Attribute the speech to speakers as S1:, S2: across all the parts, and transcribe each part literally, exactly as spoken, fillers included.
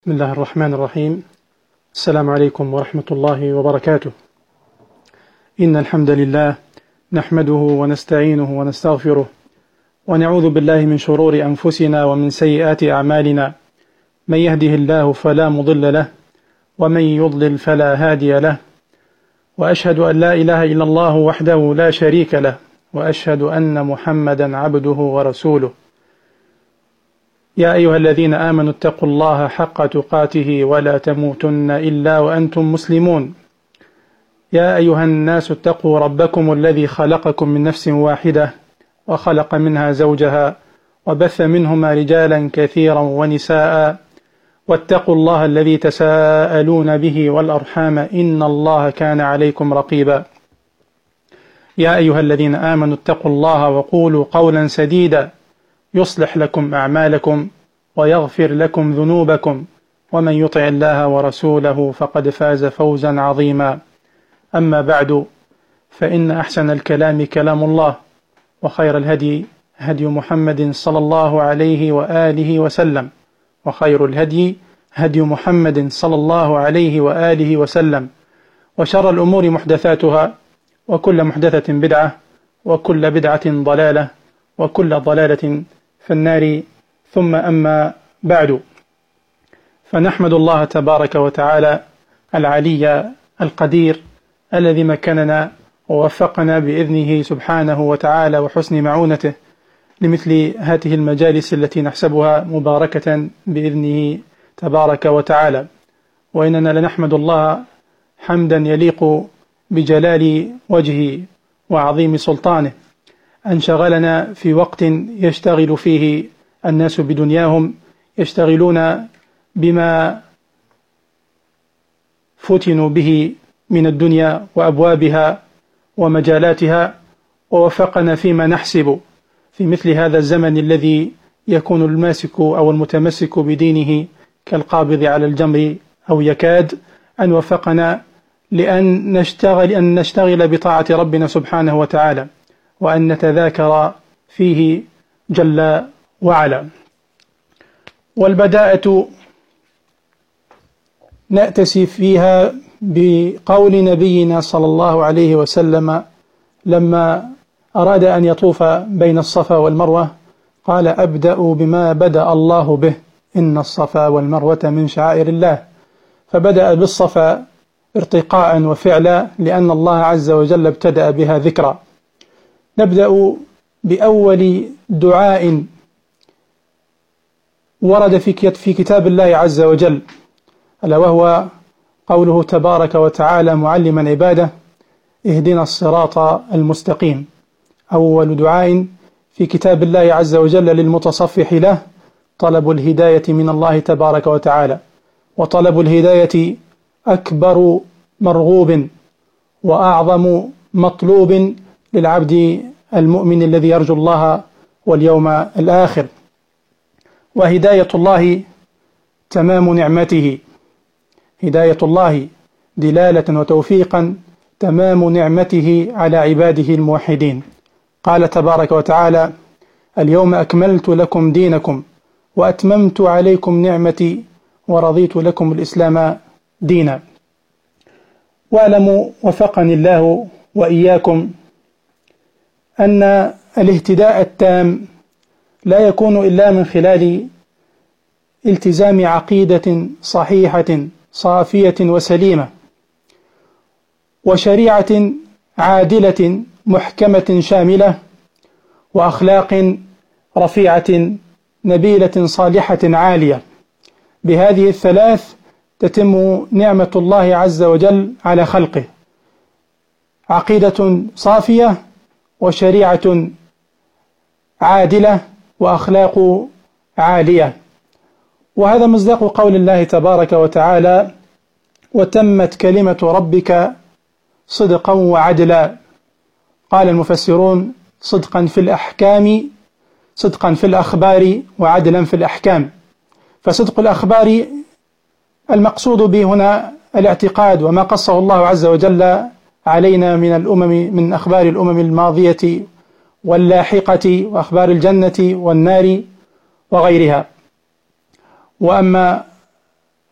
S1: بسم الله الرحمن الرحيم. السلام عليكم ورحمة الله وبركاته. إن الحمد لله نحمده ونستعينه ونستغفره ونعوذ بالله من شرور أنفسنا ومن سيئات أعمالنا، من يهده الله فلا مضل له ومن يضلل فلا هادي له، وأشهد أن لا إله إلا الله وحده لا شريك له، وأشهد أن محمدا عبده ورسوله. يا أيها الذين آمنوا اتقوا الله حق تقاته ولا تموتن إلا وأنتم مسلمون. يا أيها الناس اتقوا ربكم الذي خلقكم من نفس واحدة وخلق منها زوجها وبث منهما رجالا كثيرا ونساء، واتقوا الله الذي تساءلون به والأرحام إن الله كان عليكم رقيبا. يا أيها الذين آمنوا اتقوا الله وقولوا قولا سديدا يصلح لكم أعمالكم ويغفر لكم ذنوبكم، ومن يطع الله ورسوله فقد فاز فوزا عظيما. أما بعد، فإن أحسن الكلام كلام الله، وخير الهدي هدي محمد صلى الله عليه وآله وسلم، وخير الهدي هدي محمد صلى الله عليه وآله وسلم، وشر الأمور محدثاتها، وكل محدثة بدعة، وكل بدعة ضلالة، وكل ضلالة في النار. ثم أما بعد، فنحمد الله تبارك وتعالى العلي القدير الذي مكننا ووفقنا بإذنه سبحانه وتعالى وحسن معونته لمثل هذه المجالس التي نحسبها مباركة بإذنه تبارك وتعالى. وإننا لنحمد الله حمدا يليق بجلال وجهه وعظيم سلطانه أن شغلنا في وقت يشتغل فيه الناس بدنياهم، يشتغلون بما فتنوا به من الدنيا وأبوابها ومجالاتها، ووفقنا فيما نحسب في مثل هذا الزمن الذي يكون الماسك أو المتمسك بدينه كالقابض على الجمر أو يكاد، أن وفقنا لأن نشتغل, أن نشتغل بطاعة ربنا سبحانه وتعالى، وأن نتذاكر فيه جل وعلا. والبداءة نأتسي فيها بقول نبينا صلى الله عليه وسلم لما أراد أن يطوف بين الصفا والمروة، قال: أبدأ بما بدأ الله به، إن الصفا والمروة من شعائر الله. فبدأ بالصفا ارتقاء وفعلا لأن الله عز وجل ابتدأ بها ذكرا. نبدأ بأول دعاء ورد في كتاب الله عز وجل، ألا وهو قوله تبارك وتعالى معلما عباده: اهدنا الصراط المستقيم. أول دعاء في كتاب الله عز وجل للمتصفح له طلب الهداية من الله تبارك وتعالى، وطلب الهداية أكبر مرغوب وأعظم مطلوب للعبد المؤمن الذي يرجو الله واليوم الآخر. وهداية الله تمام نعمته، هداية الله دلالة وتوفيقا تمام نعمته على عباده الموحدين. قال تبارك وتعالى: اليوم أكملت لكم دينكم وأتممت عليكم نعمتي ورضيت لكم الإسلام دينا. واعلموا وفقني الله وإياكم أن الاهتداء التام لا يكون إلا من خلال التزام عقيدة صحيحة صافية وسليمة، وشريعة عادلة محكمة شاملة، وأخلاق رفيعة نبيلة صالحة عالية. بهذه الثلاث تتم نعمة الله عز وجل على خلقه: عقيدة صافية، وشريعة عادلة، وأخلاق عالية. وهذا مصداق قول الله تبارك وتعالى: وتمت كلمة ربك صدقا وعدلا. قال المفسرون: صدقا في الأحكام، صدقا في الأخبار، وعدلا في الأحكام. فصدق الأخبار المقصود به هنا الاعتقاد، وما قصه الله عز وجل علينا من الأمم، من أخبار الأمم الماضية واللاحقة، وأخبار الجنة والنار وغيرها. وأما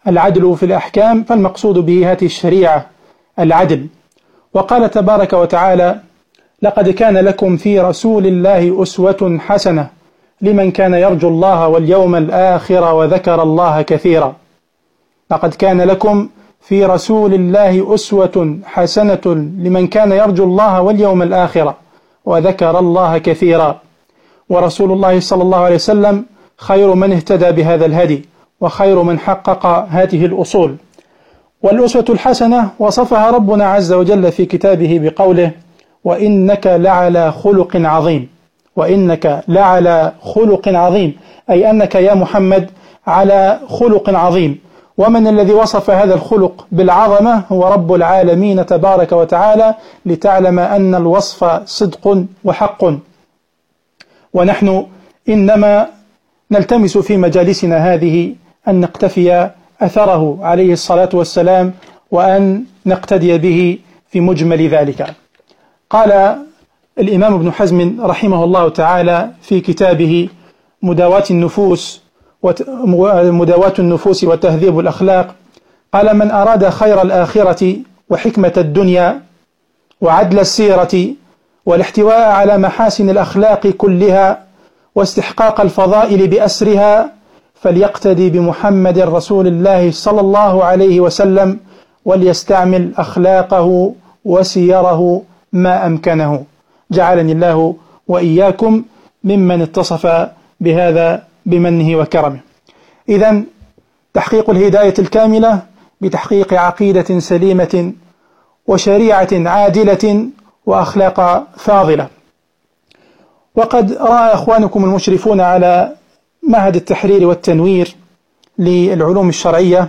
S1: العدل في الأحكام، فالمقصود به هذه الشريعة العدل. وقال تبارك وتعالى: لقد كان لكم في رسول الله أسوة حسنة لمن كان يرجو الله واليوم الآخر وذكر الله كثيرا. لقد كان لكم في رسول الله أسوة حسنة لمن كان يرجو الله واليوم الآخر وذكر الله كثيرا. ورسول الله صلى الله عليه وسلم خير من اهتدى بهذا الهدي وخير من حقق هذه الأصول. والأسوة الحسنة وصفها ربنا عز وجل في كتابه بقوله: وإنك لعلى خلق عظيم. وإنك لعلى خلق عظيم، أي أنك يا محمد على خلق عظيم. ومن الذي وصف هذا الخلق بالعظمة هو رب العالمين تبارك وتعالى، لتعلم أن الوصف صدق وحق. ونحن إنما نلتمس في مجالسنا هذه أن نقتفي أثره عليه الصلاة والسلام وأن نقتدي به في مجمل ذلك. قال الإمام ابن حزم رحمه الله تعالى في كتابه مداواة النفوس مداواة النفوس وتهذيب الأخلاق، قال: من أراد خير الآخرة وحكمة الدنيا وعدل السيرة والاحتواء على محاسن الأخلاق كلها واستحقاق الفضائل بأسرها فليقتدي بمحمد رسول الله صلى الله عليه وسلم وليستعمل أخلاقه وسيره ما أمكنه. جعلني الله وإياكم ممن اتصف بهذا بمنه وكرمه. إذن تحقيق الهداية الكاملة بتحقيق عقيدة سليمة وشريعة عادلة وأخلاق فاضلة. وقد رأى أخوانكم المشرفون على معهد التحرير والتنوير للعلوم الشرعية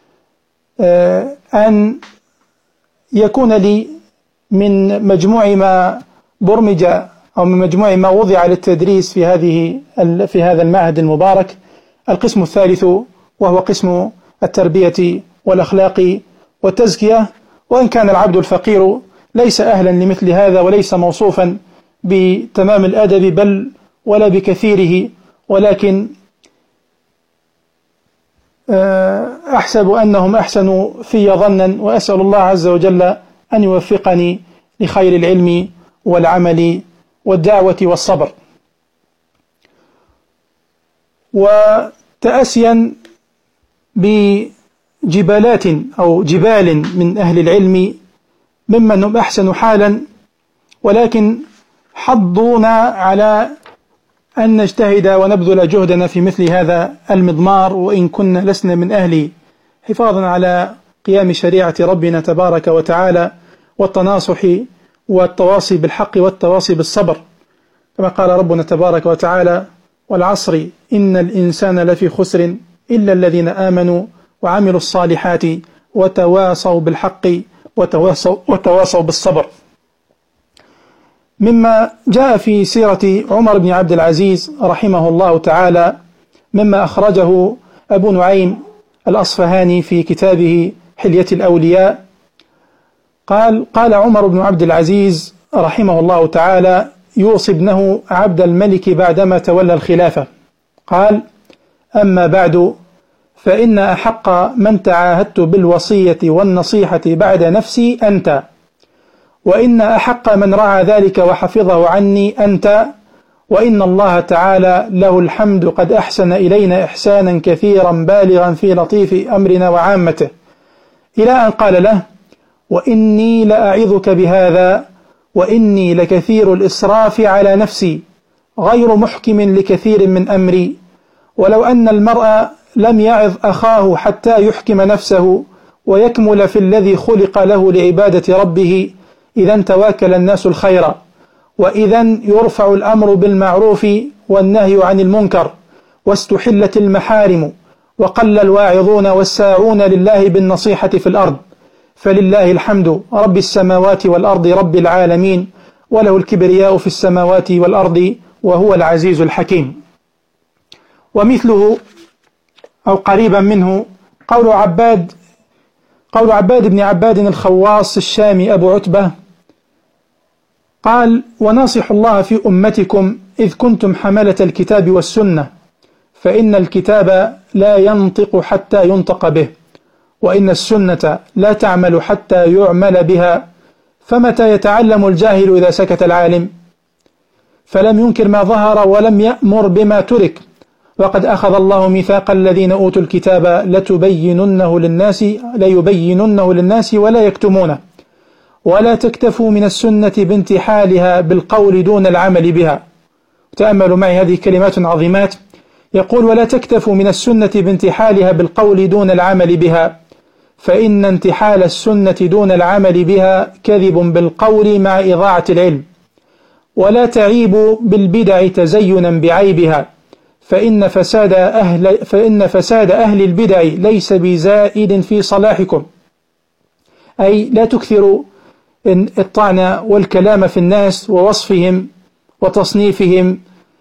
S1: أن يكون لي من مجموع ما برمج أو من مجموع ما وضع للتدريس في هذه في هذا المعهد المبارك القسم الثالث، وهو قسم التربية والأخلاق والتزكية. وإن كان العبد الفقير ليس أهلا لمثل هذا وليس موصوفا بتمام الأدب بل ولا بكثيره، ولكن أحسب أنهم أحسنوا في ظنا، وأسأل الله عز وجل أن يوفقني لخير العلم والعمل والدعوة والصبر. وتأسيا بجبالات أو جبال من أهل العلم ممن هم أحسن حالا، ولكن حضونا على أن نجتهد ونبذل جهدنا في مثل هذا المضمار، وإن كنا لسنا من أهله، حفاظا على قيام شريعة ربنا تبارك وتعالى والتناصح والتواصي بالحق والتواصي بالصبر، كما قال ربنا تبارك وتعالى: والعصر إن الإنسان لفي خسر إلا الذين آمنوا وعملوا الصالحات وتواصوا بالحق وتواصوا, وتواصوا بالصبر. مما جاء في سيرة عمر بن عبد العزيز رحمه الله تعالى، مما أخرجه أبو نعيم الأصفهاني في كتابه حلية الأولياء، قال: قال عمر بن عبد العزيز رحمه الله تعالى يوصي ابنه عبد الملك بعدما تولى الخلافة، قال: أما بعد فإن أحق من تعاهدت بالوصية والنصيحة بعد نفسي أنت، وإن أحق من رعى ذلك وحفظه عني أنت، وإن الله تعالى له الحمد قد أحسن إلينا إحسانا كثيرا بالغا في لطيف أمرنا وعامته، إلى أن قال له: وإني لأعظك بهذا، وإني لكثير الإسراف على نفسي غير محكم لكثير من أمري، ولو أن المرء لم يعظ أخاه حتى يحكم نفسه ويكمل في الذي خلق له لعبادة ربه، إذا تواكل الناس الخير، وإذا يرفع الأمر بالمعروف والنهي عن المنكر، واستحلت المحارم، وقل الواعظون والساعون لله بالنصيحة في الأرض، فلله الحمد رب السماوات والأرض رب العالمين، وله الكبرياء في السماوات والأرض وهو العزيز الحكيم. ومثله أو قريبا منه قول عباد قول عباد بن عباد الخواص الشامي أبو عتبة، قال: وناصح الله في أمتكم إذ كنتم حملة الكتاب والسنة، فإن الكتاب لا ينطق حتى ينطق به، وإن السنة لا تعمل حتى يعمل بها، فمتى يتعلم الجاهل إذا سكت العالم؟ فلم ينكر ما ظهر ولم يأمر بما ترك، وقد أخذ الله ميثاق الذين أوتوا الكتاب لتبيننه للناس ليبيننه للناس ولا يكتمونه، ولا تكتفوا من السنة بانتحالها بالقول دون العمل بها. تأملوا معي هذه كلمات عظيمات، يقول: ولا تكتفوا من السنة بانتحالها بالقول دون العمل بها، فإن انتحال السنة دون العمل بها كذب بالقول مع إضاعة العلم. ولا تعيبوا بالبدع تزينا بعيبها، فإن فساد أهل, فإن فساد أهل البدع ليس بزائد في صلاحكم. أي لا تكثروا الطعن والكلام في الناس ووصفهم وتصنيفهم،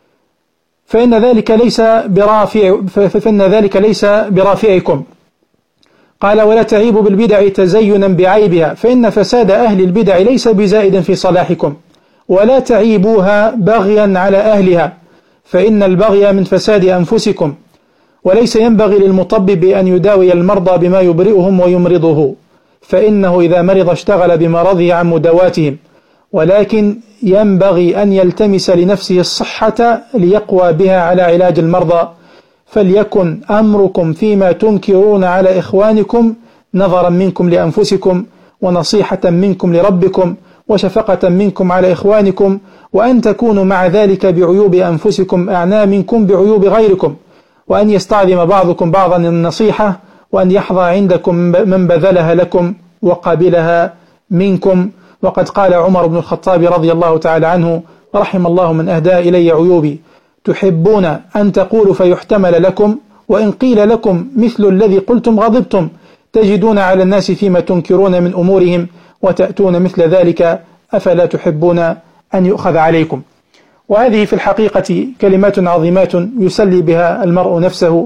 S1: فإن ذلك ليس برافع فإن ذلك ليس برافعكم. قال: ولا تعيبوا بالبدع تزينا بعيبها، فإن فساد أهل البدع ليس بزائد في صلاحكم. ولا تعيبوها بغيا على أهلها، فإن البغي من فساد أنفسكم. وليس ينبغي للمطبب أن يداوي المرضى بما يبرئهم ويمرضه، فإنه إذا مرض اشتغل بمرضه عن مدواتهم، ولكن ينبغي أن يلتمس لنفسه الصحة ليقوى بها على علاج المرضى. فليكن أمركم فيما تنكرون على إخوانكم نظرا منكم لأنفسكم، ونصيحة منكم لربكم، وشفقة منكم على إخوانكم، وأن تكونوا مع ذلك بعيوب أنفسكم أعنى منكم بعيوب غيركم، وأن يستعظم بعضكم بعضا النصيحة، وأن يحظى عندكم من بذلها لكم وقابلها منكم. وقد قال عمر بن الخطاب رضي الله تعالى عنه: رحم الله من أهدى إلي عيوبي، تحبون أن تقولوا فيحتمل لكم، وإن قيل لكم مثل الذي قلتم غضبتم، تجدون على الناس فيما تنكرون من أمورهم وتأتون مثل ذلك، أفلا تحبون أن يؤخذ عليكم. وهذه في الحقيقة كلمات عظيمات يسلي بها المرء نفسه،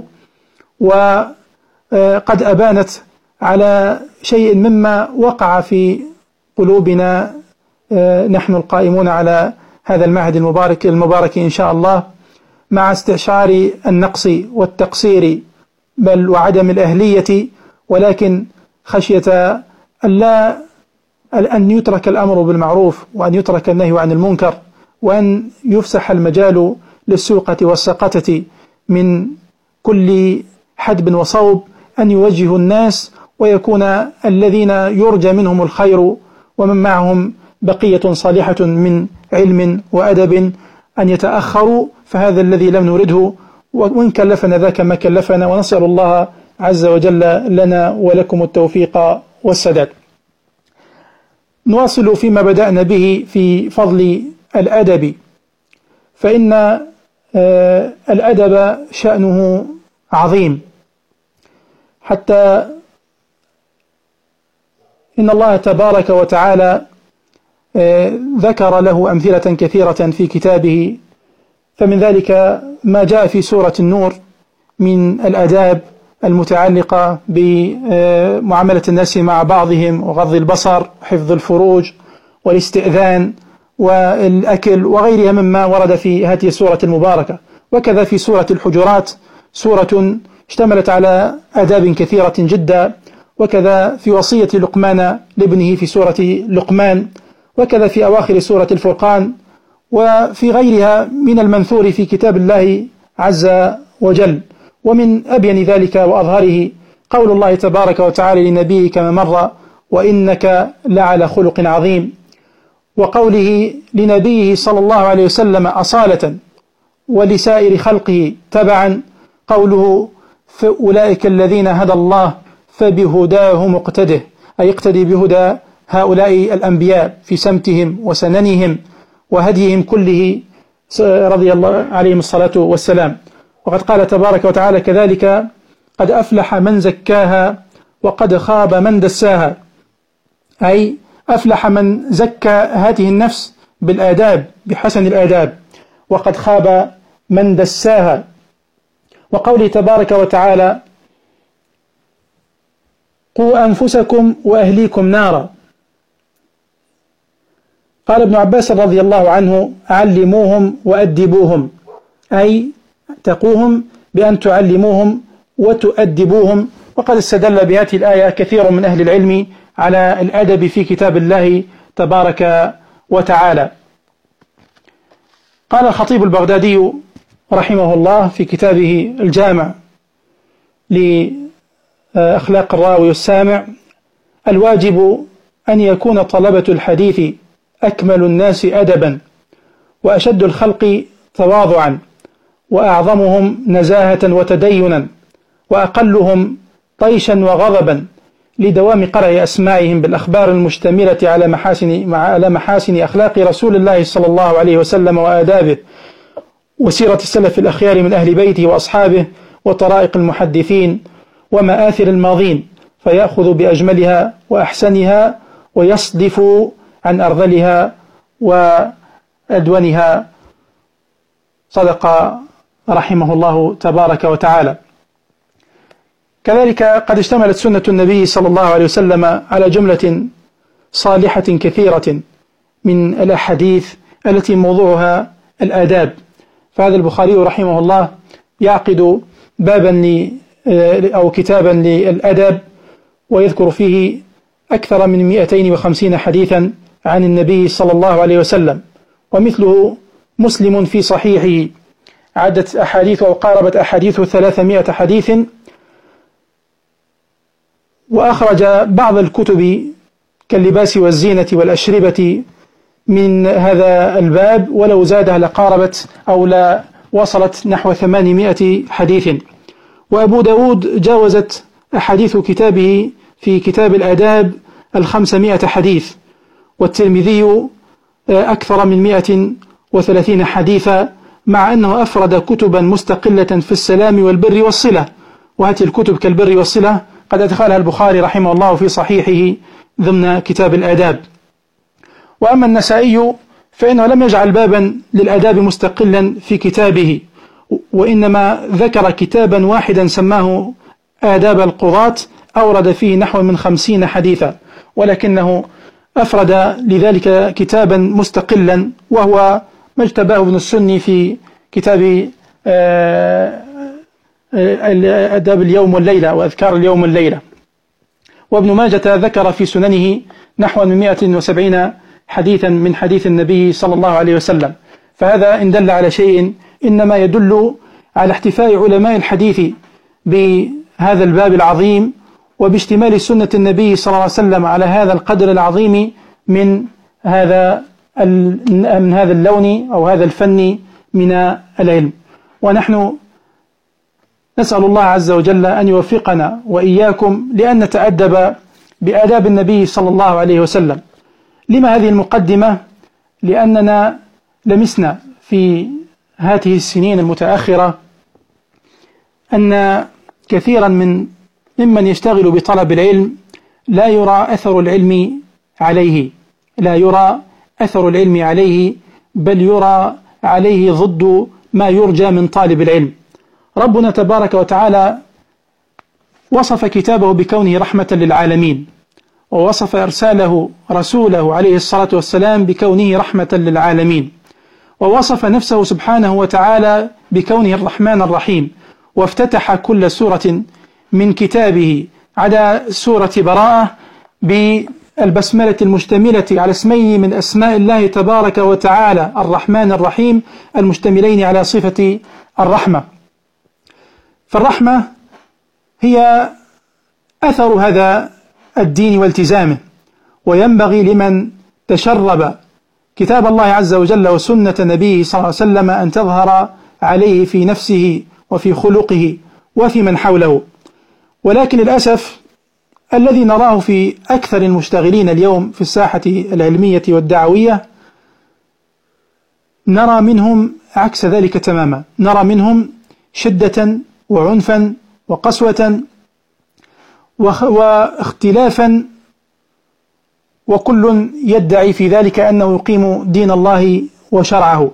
S1: وقد أبانت على شيء مما وقع في قلوبنا نحن القائمون على هذا المعهد المبارك المبارك إن شاء الله، مع استشعار النقص والتقصير بل وعدم الأهلية، ولكن خشية ألا أن يترك الأمر بالمعروف، وأن يترك النهي عن المنكر، وأن يفسح المجال للسوقة والسقطة من كل حدب وصوب، أن يوجه الناس ويكون الذين يرجى منهم الخير ومن معهم بقية صالحة من علم وأدب أن يتأخروا، فهذا الذي لم نرده، وإن كلفنا ذاك ما كلفنا، ونسأل الله عز وجل لنا ولكم التوفيق والسداد. نواصل فيما بدأنا به في فضل الأدب، فإن الأدب شأنه عظيم، حتى إن الله تبارك وتعالى ذكر له أمثلة كثيرة في كتابه، فمن ذلك ما جاء في سورة النور من الآداب المتعلقة بمعاملة الناس مع بعضهم، وغض البصر، وحفظ الفروج، والاستئذان، والأكل، وغيرها مما ورد في هذه السورة المباركة. وكذا في سورة الحجرات، سورة اشتملت على آداب كثيرة جدا، وكذا في وصية لقمان لابنه في سورة لقمان، وكذا في أواخر سورة الفرقان، وفي غيرها من المنثور في كتاب الله عز وجل. ومن أبين ذلك وأظهره قول الله تبارك وتعالى لنبيه كما مر: وإنك لعلى خلق عظيم، وقوله لنبيه صلى الله عليه وسلم أصالة ولسائر خلقه تبعا قوله: فأولئك الذين هدى الله فبهداه مقتده، أي اقتدي بهدى هؤلاء الأنبياء في سمتهم وسننهم وهديهم كله رضي الله عليهم الصلاة والسلام. وقد قال تبارك وتعالى كذلك: قد أفلح من زكاها وقد خاب من دساها، أي أفلح من زكى هذه النفس بالآداب بحسن الآداب، وقد خاب من دساها. وقوله تبارك وتعالى: قوا أنفسكم وأهليكم نارا. قال ابن عباس رضي الله عنه: علموهم وأدبوهم، أي تقوهم بأن تعلموهم وتؤدبوهم، وقد استدل بهذه الآية كثير من أهل العلم على الأدب في كتاب الله تبارك وتعالى. قال الخطيب البغدادي رحمه الله في كتابه الجامع لأخلاق الراوي والسامع: الواجب أن يكون طلبة الحديث أكمل الناس أدبا، وأشد الخلق تواضعا، وأعظمهم نزاهة وتدينا، وأقلهم طيشا وغضبا، لدوام قرع أسماعهم بالأخبار المشتملة على محاسن, على محاسن أخلاق رسول الله صلى الله عليه وسلم وآدابه، وسيرة السلف الأخيار من أهل بيته وأصحابه، وطرائق المحدثين ومآثر الماضين، فيأخذ بأجملها وأحسنها، ويصدف عن أرذلها وأدونها. صدق رحمه الله تبارك وتعالى. كذلك قد اشتملت سنة النبي صلى الله عليه وسلم على جملة صالحة كثيرة من الأحاديث التي موضوعها الآداب، فهذا البخاري رحمه الله يعقد بابا أو كتابا للأدب، ويذكر فيه أكثر من مئتين وخمسين حديثا عن النبي صلى الله عليه وسلم. ومثله مسلم في صحيحه عدت أحاديث أو قاربت أحاديث ثلاثمائة حديث. وأخرج بعض الكتب كاللباس والزينة والأشربة من هذا الباب، ولو زادها لقاربت أو لا وصلت نحو ثمانمائة حديث. وأبو داود جاوزت أحاديث كتابه في كتاب الآداب الخمسمائة حديث، والترمذي أكثر من مائة وثلاثين حديثا، مع أنه أفرد كتبا مستقلة في السلام والبر والصلة، وهذه الكتب كالبر والصلة قد أدخلها البخاري رحمه الله في صحيحه ضمن كتاب الآداب. وأما النسائي فإنه لم يجعل بابا للآداب مستقلا في كتابه، وإنما ذكر كتابا واحدا سماه آداب القضاة، أورد فيه نحو من خمسين حديثا، ولكنه أفرد لذلك كتابا مستقلا، وهو ما اجتباه ابن السني في كتاب آداب اليوم والليلة وأذكار اليوم والليلة. وابن ماجة ذكر في سننه نحو من مائة وسبعين حديثا من حديث النبي صلى الله عليه وسلم. فهذا إن دل على شيء إنما يدل على احتفاء علماء الحديث بهذا الباب العظيم، وباشتمال سنة النبي صلى الله عليه وسلم على هذا القدر العظيم من هذا من هذا اللون أو هذا الفن من العلم. ونحن نسأل الله عز وجل أن يوفقنا وإياكم لأن نتأدب بآداب النبي صلى الله عليه وسلم. لما هذه المقدمة؟ لأننا لمسنا في هذه السنين المتأخرة أن كثيرا من ممن يشتغل بطلب العلم لا يرى أثر العلم عليه لا يرى أثر العلم عليه بل يرى عليه ضد ما يرجى من طالب العلم. ربنا تبارك وتعالى وصف كتابه بكونه رحمة للعالمين، ووصف إرساله رسوله عليه الصلاة والسلام بكونه رحمة للعالمين، ووصف نفسه سبحانه وتعالى بكونه الرحمن الرحيم، وافتتح كل سورة من كتابه عدا سورة براءة بالبسملة المشتملة على اسمين من أسماء الله تبارك وتعالى الرحمن الرحيم المشتملين على صفة الرحمة. فالرحمة هي أثر هذا الدين والتزامه، وينبغي لمن تشرب كتاب الله عز وجل وسنة نبيه صلى الله عليه وسلم أن تظهر عليه في نفسه وفي خلقه وفي من حوله. ولكن للأسف الذي نراه في أكثر المشتغلين اليوم في الساحة العلمية والدعوية نرى منهم عكس ذلك تماما، نرى منهم شدة وعنفا وقسوة واختلافا، وكل يدعي في ذلك أنه يقيم دين الله وشرعه.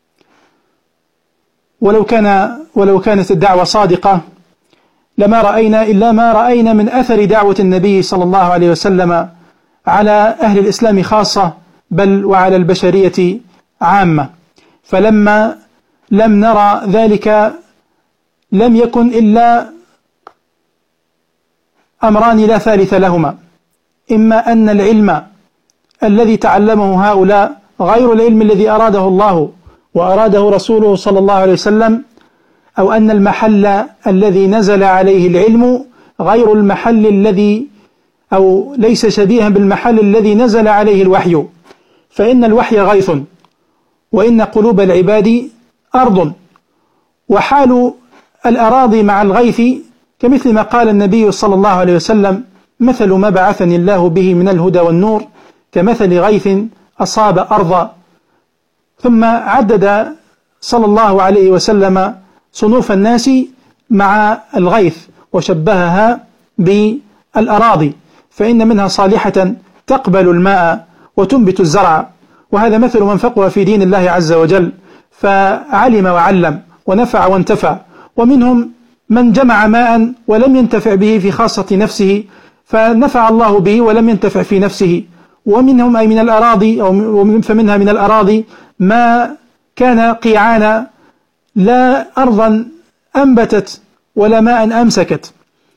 S1: ولو كان ولو كانت الدعوة صادقة لما رأينا إلا ما رأينا من أثر دعوة النبي صلى الله عليه وسلم على أهل الإسلام خاصة بل وعلى البشرية عامة. فلما لم نرى ذلك لم يكن إلا أمران لا ثالث لهما: إما أن العلم الذي تعلمه هؤلاء غير العلم الذي أراده الله وأراده رسوله صلى الله عليه وسلم، أو أن المحل الذي نزل عليه العلم غير المحل الذي أو ليس شبيها بالمحل الذي نزل عليه الوحي، فإن الوحي غيث وإن قلوب العباد أرض، وحال الأراضي مع الغيث كمثل ما قال النبي صلى الله عليه وسلم: مثل ما بعثني الله به من الهدى والنور كمثل غيث أصاب أرضا. ثم عدد صلى الله عليه وسلم صنوف الناس مع الغيث وشبهها بالأراضي، فإن منها صالحة تقبل الماء وتنبت الزرع، وهذا مثل من فقه في دين الله عز وجل فعلم وعلم ونفع وانتفع. ومنهم من جمع ماء ولم ينتفع به في خاصة نفسه فنفع الله به ولم ينتفع في نفسه. ومنهم أي من الأراضي أو فمنها من الأراضي ما كان قيعانا لا أرضا أنبتت ولا ماء أمسكت.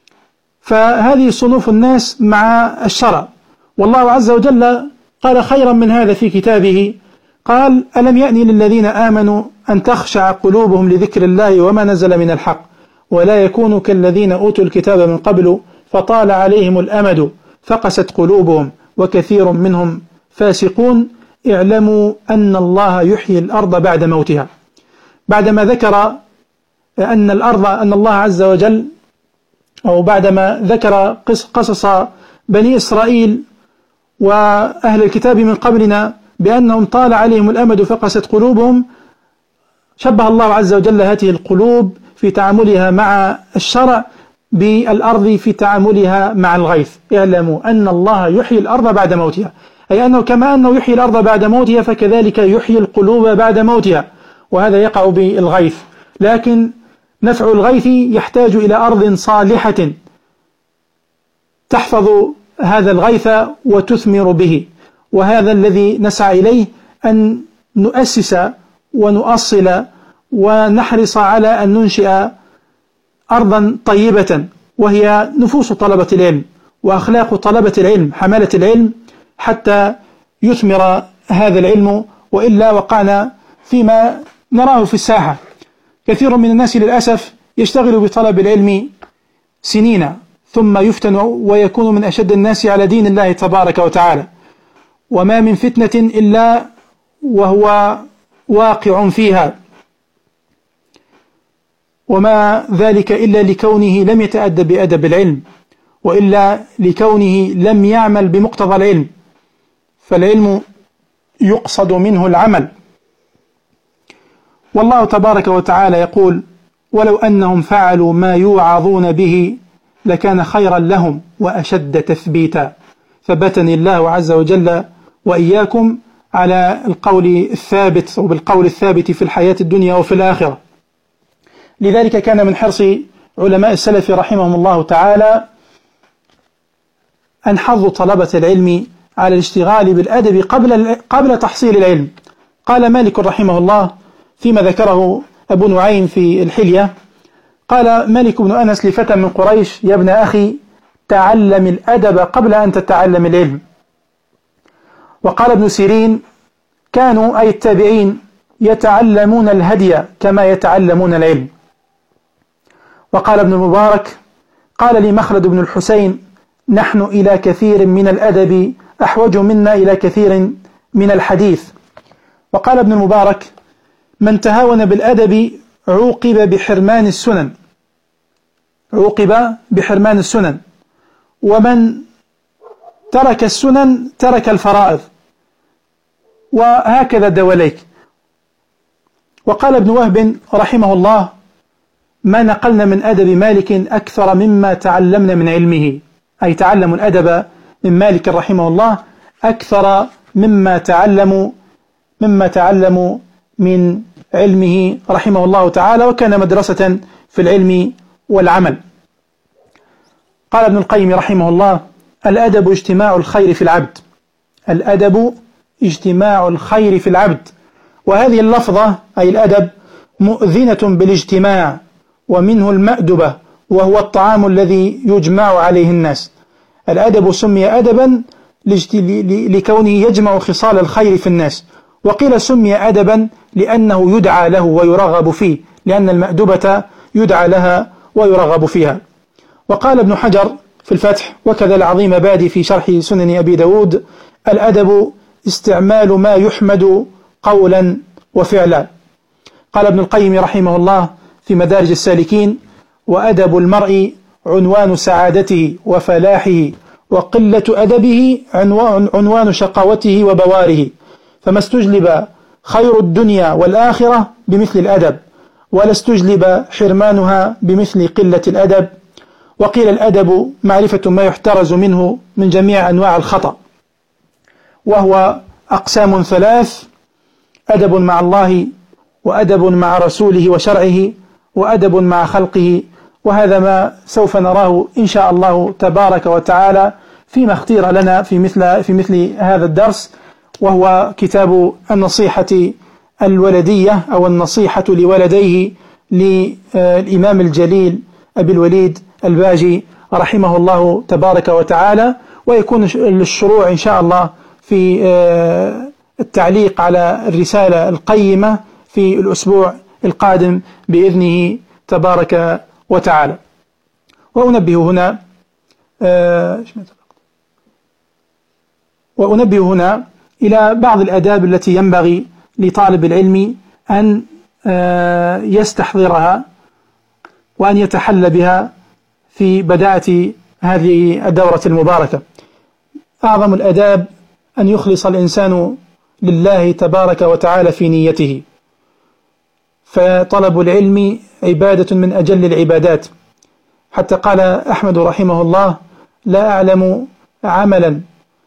S1: فهذه صنوف الناس مع الشرع. والله عز وجل قال خيرا من هذا في كتابه، قال: ألم يأني للذين آمنوا أن تخشع قلوبهم لذكر الله وما نزل من الحق ولا يكونوا كالذين أوتوا الكتاب من قبل فطال عليهم الأمد فقست قلوبهم وكثير منهم فاسقون اعلموا أن الله يحيي الأرض بعد موتها. بعدما ذكر أن الأرض أن الله عز وجل أو بعدما ذكر قصص بني إسرائيل وأهل الكتاب من قبلنا بأنهم طال عليهم الأمد فقست قلوبهم، شبه الله عز وجل هذه القلوب في تعاملها مع الشرع بالأرض في تعاملها مع الغيث. اعلموا أن الله يحيي الأرض بعد موتها، أي أنه كما أنه يحيي الأرض بعد موتها فكذلك يحيي القلوب بعد موتها، وهذا يقع بالغيث. لكن نفع الغيث يحتاج إلى أرض صالحة تحفظ هذا الغيث وتثمر به، وهذا الذي نسعى إليه، أن نؤسس ونؤصل ونحرص على أن ننشئ أرضا طيبة، وهي نفوس طلبة العلم وأخلاق طلبة العلم حملة العلم، حتى يثمر هذا العلم. وإلا وقعنا فيما نراه في الساحة. كثير من الناس للأسف يشتغل بطلب العلم سنين ثم يفتن ويكون من أشد الناس على دين الله تبارك وتعالى، وما من فتنة إلا وهو واقع فيها، وما ذلك إلا لكونه لم يتأدب بأدب العلم، وإلا لكونه لم يعمل بمقتضى العلم، فالعلم يقصد منه العمل. والله تبارك وتعالى يقول: ولو أنهم فعلوا ما يوعظون به لكان خيرا لهم وأشد تثبيتا. ثبتني الله عز وجل وإياكم على القول الثابت وبالقول الثابت في الحياة الدنيا وفي الآخرة. لذلك كان من حرص علماء السلف رحمهم الله تعالى أن حظوا طلبة العلم على الاشتغال بالأدب قبل قبل تحصيل العلم. قال مالك رحمه الله فيما ذكره أبو نعيم في الحلية، قال مالك بن أنس لفتى من قريش: يا ابن أخي تعلم الأدب قبل أن تتعلم العلم. وقال ابن سيرين: كانوا أي التابعين يتعلمون الهدي كما يتعلمون العلم. وقال ابن المبارك: قال لي مخلد بن الحسين: نحن إلى كثير من الأدب أحوج منا إلى كثير من الحديث. وقال ابن المبارك: من تهاون بالأدب عوقب بحرمان السنن عوقب بحرمان السنن ومن ترك السنن ترك الفرائض، وهكذا دواليك. وقال ابن وهب رحمه الله: ما نقلنا من أدب مالك أكثر مما تعلمنا من علمه، أي تعلموا الأدب من مالك رحمه الله أكثر مما تعلموا مما تعلموا من علمه رحمه الله تعالى، وكان مدرسة في العلم والعمل. قال ابن القيم رحمه الله: الأدب اجتماع الخير في العبد الأدب اجتماع الخير في العبد. وهذه اللفظة أي الأدب مؤذنة بالاجتماع، ومنه المأدبة وهو الطعام الذي يجمع عليه الناس. الأدب سمي أدبا لكونه يجمع خصال الخير في الناس، وقيل سمي أدبا لأنه يدعى له ويرغب فيه، لأن المأدبة يدعى لها ويرغب فيها. وقال ابن حجر في الفتح وكذا العظيم بادي في شرح سنن أبي داود: الأدب استعمال ما يحمد قولا وفعلا. قال ابن القيم رحمه الله في مدارج السالكين: وأدب المرء عنوان سعادته وفلاحه، وقلة أدبه عنوان شقاوته وبواره، فما استجلب خير الدنيا والآخرة بمثل الأدب، ولا استجلب حرمانها بمثل قلة الأدب. وقيل الأدب معرفة ما يحترز منه من جميع أنواع الخطأ، وهو أقسام ثلاث: أدب مع الله، وأدب مع رسوله وشرعه، وأدب مع خلقه. وهذا ما سوف نراه إن شاء الله تبارك وتعالى فيما اختير لنا في مثل, في مثل هذا الدرس، وهو كتاب النصيحة الولدية أو النصيحة لولديه للإمام الجليل أبي الوليد الباجي رحمه الله تبارك وتعالى. ويكون للشروع إن شاء الله في التعليق على الرسالة القيمة في الأسبوع القادم بإذنه تبارك وتعالى. وأنبه هنا وأنبه هنا إلى بعض الآداب التي ينبغي لطالب العلم أن يستحضرها وأن يتحلى بها في بداية هذه الدورة المباركة. أعظم الآداب أن يخلص الإنسان لله تبارك وتعالى في نيته، فطلب العلم عبادة من أجل العبادات، حتى قال أحمد رحمه الله: لا أعلم عملا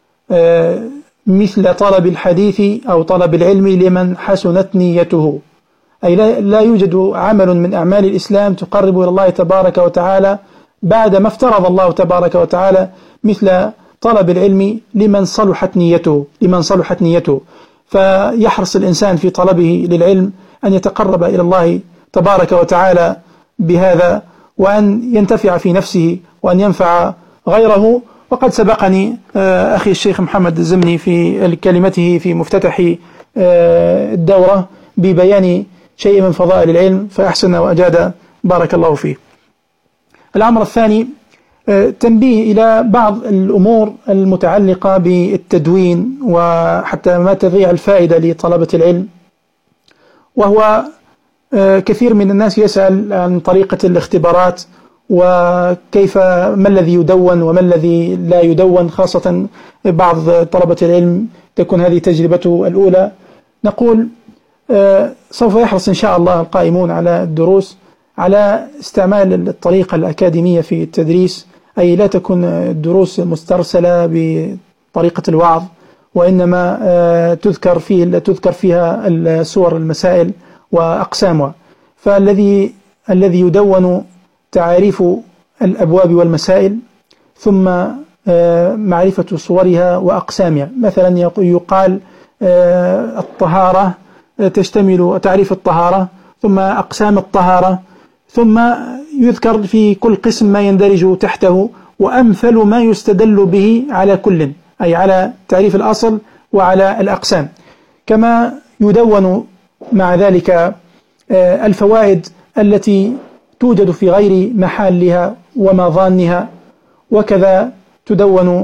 S1: مثل طلب الحديث أو طلب العلم لمن حسنت نيته. أي لا يوجد عمل من أعمال الإسلام تقرب إلى الله تبارك وتعالى بعد ما افترض الله تبارك وتعالى مثل طلب العلم لمن صلحت نيته لمن صلحت نيته فيحرص الإنسان في طلبه للعلم أن يتقرب إلى الله تبارك وتعالى بهذا، وأن ينتفع في نفسه وأن ينفع غيره. وقد سبقني أخي الشيخ محمد الزمني في كلمته في مفتتح الدورة ببيان شيء من فضائل العلم، فأحسن وأجاد، بارك الله فيه. الأمر الثاني تنبيه إلى بعض الأمور المتعلقة بالتدوين وحتى ما تضيع الفائدة لطلبة العلم. وهو كثير من الناس يسأل عن طريقة الاختبارات وكيف ما الذي يدون وما الذي لا يدون، خاصة بعض طلبة العلم تكون هذه تجربته الأولى. نقول سوف يحرص إن شاء الله القائمون على الدروس على استعمال الطريقة الأكاديمية في التدريس، أي لا تكون الدروس مسترسلة بطريقة الوعظ، وإنما تذكر فيه تذكر فيها الصور المسائل وأقسامها. فالذي الذي يدون تعريف الأبواب والمسائل، ثم معرفة صورها وأقسامها. مثلا يقال الطهارة تشتمل تعريف الطهارة، ثم أقسام الطهارة، ثم يذكر في كل قسم ما يندرج تحته، وأمثل ما يستدل به على كل، أي على تعريف الأصل وعلى الأقسام. كما يدون مع ذلك الفوائد التي توجد في غير محلها ومظانها، وكذا تدون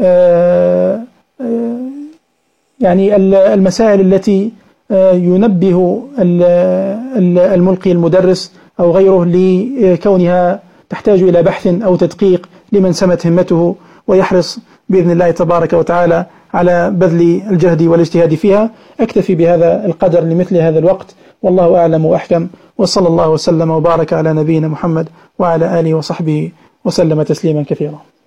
S1: يعني المسائل التي ينبه الملقي المدرس أو غيره لكونها تحتاج إلى بحث أو تدقيق لمن سمت همته ويحرص بإذن الله تبارك وتعالى على بذل الجهد والاجتهاد فيها. أكتفي بهذا القدر لمثل هذا الوقت، والله أعلم وأحكم، وصلى الله وسلم وبارك على نبينا محمد وعلى آله وصحبه وسلم تسليما كثيرا.